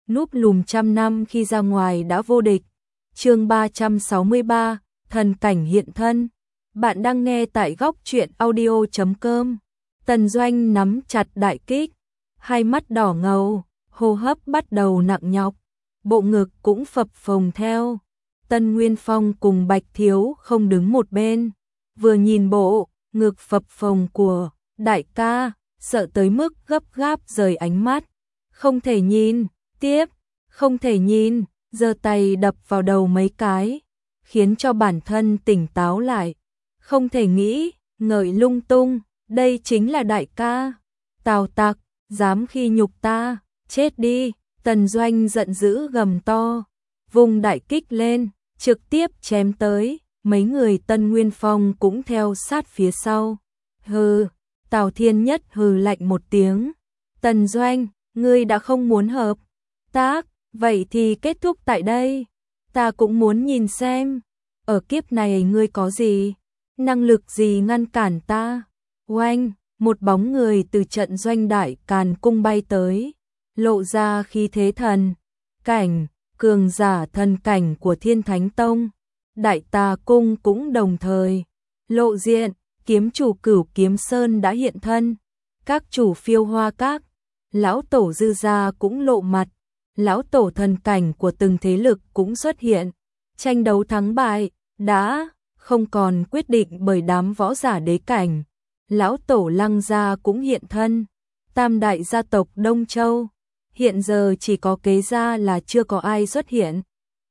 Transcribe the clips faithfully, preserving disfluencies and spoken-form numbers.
núp lùm trăm năm khi ra ngoài đã vô địch. Chương ba trăm sáu mươi ba, thần cảnh hiện thân. Bạn đang nghe tại góc truyện audio chấm com. Tần Doanh nắm chặt đại kích, hai mắt đỏ ngầu, hô hấp bắt đầu nặng nhọc, bộ ngực cũng phập phồng theo. Tân Nguyên Phong cùng Bạch Thiếu không đứng một bên, vừa nhìn bộ ngực phập phồng của đại ca, sợ tới mức gấp gáp rời ánh mắt. Không thể nhìn tiếp, không thể nhìn, giơ tay đập vào đầu mấy cái, khiến cho bản thân tỉnh táo lại. Không thể nghĩ, ngợi lung tung, đây chính là đại ca. Tào Tặc, dám khi nhục ta, chết đi. Tần Doanh giận dữ gầm to, vùng đại kích lên, trực tiếp chém tới, mấy người Tân Nguyên Phong cũng theo sát phía sau. Hừ, Tào Thiên Nhất hừ lạnh một tiếng. Tần Doanh, ngươi đã không muốn hợp tác, vậy thì kết thúc tại đây. Ta cũng muốn nhìn xem, ở kiếp này ngươi có gì, năng lực gì ngăn cản ta. Oanh, một bóng người từ trận doanh đại càn cung bay tới, lộ ra khí thế thần cảnh, cường giả thần cảnh của Thiên Thánh Tông. Đại Tà Cung cũng đồng thời lộ diện, kiếm chủ Cửu Kiếm Sơn đã hiện thân, các chủ Phiêu Hoa Các, lão tổ Dư Gia cũng lộ mặt, lão tổ thần cảnh của từng thế lực cũng xuất hiện. Tranh đấu thắng bại đã không còn quyết định bởi đám võ giả đế cảnh. Lão tổ Lăng Gia cũng hiện thân, tam đại gia tộc Đông Châu, hiện giờ chỉ có Kế Gia là chưa có ai xuất hiện.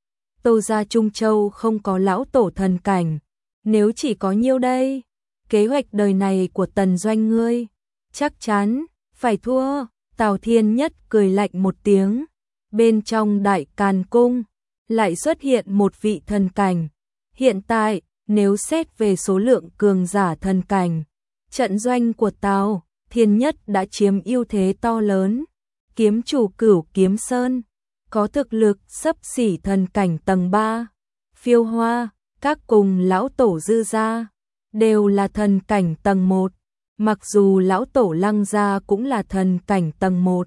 Tô gia Trung Châu không có lão tổ thần cảnh, nếu chỉ có nhiêu đây, kế hoạch đời này của Tần Doanh ngươi, chắc chắn phải thua. Tào Thiên Nhất cười lạnh một tiếng, bên trong đại càn cung, lại xuất hiện một vị thần cảnh. Hiện tại, nếu xét về số lượng cường giả thần cảnh, trận doanh của Tào Thiên Nhất đã chiếm ưu thế to lớn. Kiếm chủ Cửu Kiếm Sơn có thực lực xấp xỉ thần cảnh tầng ba, Phiêu Hoa Các cùng lão tổ Dư Gia đều là thần cảnh tầng một, mặc dù lão tổ Lăng Gia cũng là thần cảnh tầng một,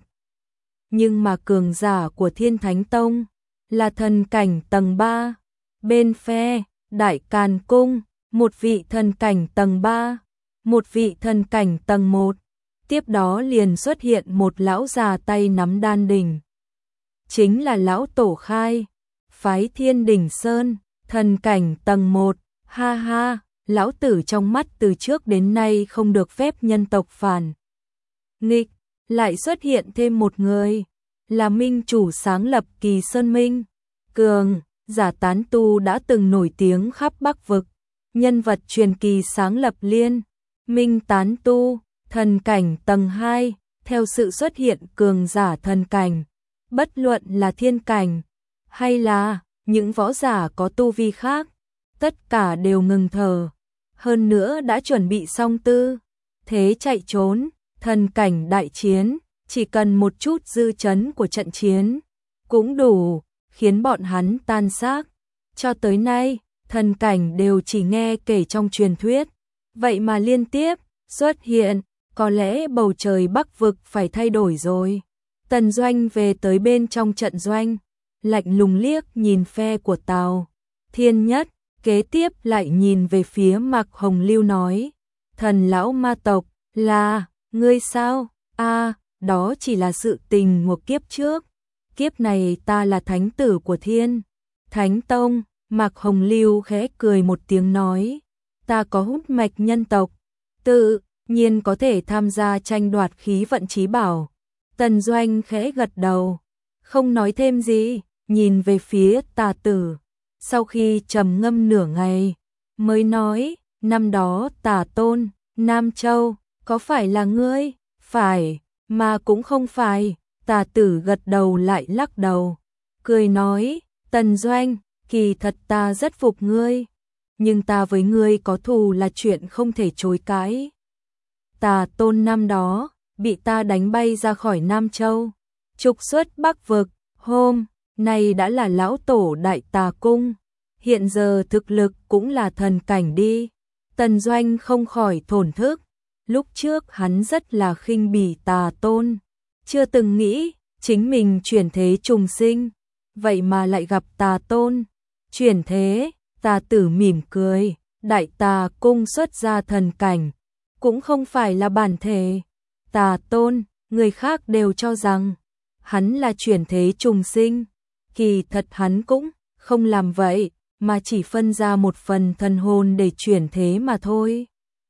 nhưng mà cường giả của Thiên Thánh Tông là thần cảnh tầng ba. Bên phe Đại Càn Cung, một vị thần cảnh tầng ba, một vị thần cảnh tầng một, tiếp đó liền xuất hiện một lão già tay nắm đan đỉnh. Chính là lão tổ Khai, phái Thiên Đỉnh Sơn, thần cảnh tầng một, ha ha, lão tử trong mắt từ trước đến nay không được phép nhân tộc phản nghịch, lại xuất hiện thêm một người, là minh chủ sáng lập Kỳ Sơn Minh, cường giả tán tu đã từng nổi tiếng khắp Bắc vực, nhân vật truyền kỳ sáng lập Liên Minh tán tu, thần cảnh tầng hai, theo sự xuất hiện cường giả thần cảnh, bất luận là thiên cảnh hay là những võ giả có tu vi khác, tất cả đều ngừng thở, hơn nữa đã chuẩn bị xong tư thế chạy trốn. Thần cảnh đại chiến, chỉ cần một chút dư chấn của trận chiến cũng đủ khiến bọn hắn tan xác. Cho tới nay, thần cảnh đều chỉ nghe kể trong truyền thuyết, vậy mà liên tiếp xuất hiện, có lẽ bầu trời Bắc vực phải thay đổi rồi. Tần Doanh về tới bên trong trận doanh, lạnh lùng liếc nhìn phe của Tào Thiên Nhất, kế tiếp lại nhìn về phía Mạc Hồng Lưu nói, thần lão ma tộc, là ngươi sao? A, à, đó chỉ là sự tình một kiếp trước, kiếp này ta là thánh tử của Thiên Thánh Tông. Mạc Hồng Lưu khẽ cười một tiếng nói, ta có hút mạch nhân tộc, tự nhiên có thể tham gia tranh đoạt khí vận chí bảo. Tần Doanh khẽ gật đầu, không nói thêm gì, nhìn về phía Tà Tử. Sau khi trầm ngâm nửa ngày, mới nói, năm đó Tà Tôn, Nam Châu, có phải là ngươi? Phải, mà cũng không phải. Tà Tử gật đầu lại lắc đầu, cười nói, Tần Doanh, kỳ thật ta rất phục ngươi, nhưng ta với ngươi có thù là chuyện không thể chối cãi. Tà Tôn năm đó, bị ta đánh bay ra khỏi Nam Châu, trục xuất Bắc vực, hôm nay đã là lão tổ Đại Tà Cung, hiện giờ thực lực cũng là thần cảnh đi. Tần Doanh không khỏi thổn thức, lúc trước hắn rất là khinh bỉ Tà Tôn, chưa từng nghĩ chính mình chuyển thế trùng sinh, vậy mà lại gặp Tà Tôn. Chuyển thế, Tà Tử mỉm cười, Đại Tà cung xuất ra thần cảnh, cũng không phải là bản thể. Tà Tôn, người khác đều cho rằng hắn là chuyển thế trùng sinh, kỳ thật hắn cũng không làm vậy, mà chỉ phân ra một phần thần hồn để chuyển thế mà thôi.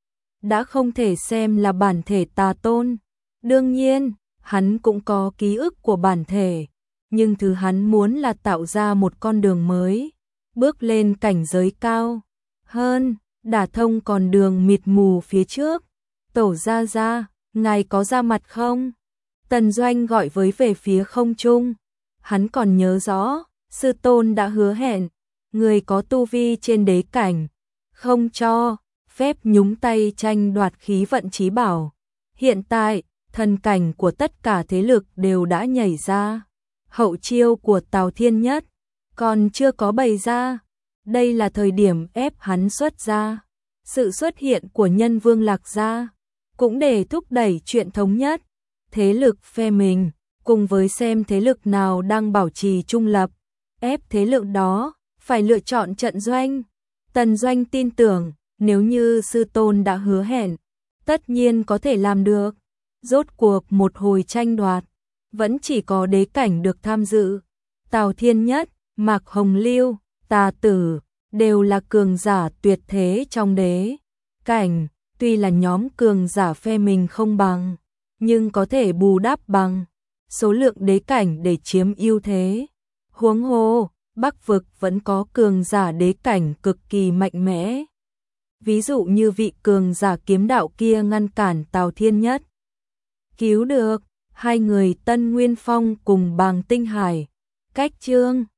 Đã không thể xem là bản thể Tà Tôn. Đương nhiên, hắn cũng có ký ức của bản thể, nhưng thứ hắn muốn là tạo ra một con đường mới, bước lên cảnh giới cao hơn, đả thông con đường mịt mù phía trước. Tổ gia gia, ngài có ra mặt không? Tần Doanh gọi với về phía không trung. Hắn còn nhớ rõ, sư tôn đã hứa hẹn, người có tu vi trên đế cảnh, không cho phép nhúng tay tranh đoạt khí vận chí bảo. Hiện tại, thần cảnh của tất cả thế lực đều đã nhảy ra. Hậu chiêu của Tào Thiên Nhất còn chưa có bày ra. Đây là thời điểm ép hắn xuất ra. Sự xuất hiện của Nhân Vương Lạc Gia cũng để thúc đẩy chuyện thống nhất thế lực phe mình, cùng với xem thế lực nào đang bảo trì trung lập, ép thế lực đó phải lựa chọn trận doanh. Tần Doanh tin tưởng, nếu như sư tôn đã hứa hẹn, tất nhiên có thể làm được. Rốt cuộc một hồi tranh đoạt, vẫn chỉ có đế cảnh được tham dự. Tào Thiên Nhất, Mạc Hồng Lưu, Tà Tử đều là cường giả tuyệt thế trong đế cảnh, tuy là nhóm cường giả phe mình không bằng, nhưng có thể bù đắp bằng số lượng đế cảnh để chiếm ưu thế. Huống hồ, Bắc vực vẫn có cường giả đế cảnh cực kỳ mạnh mẽ. Ví dụ như vị cường giả kiếm đạo kia ngăn cản Tào Thiên Nhất cứu được. Hai người Tân Nguyên Phong cùng Bàng Tinh Hải cách chương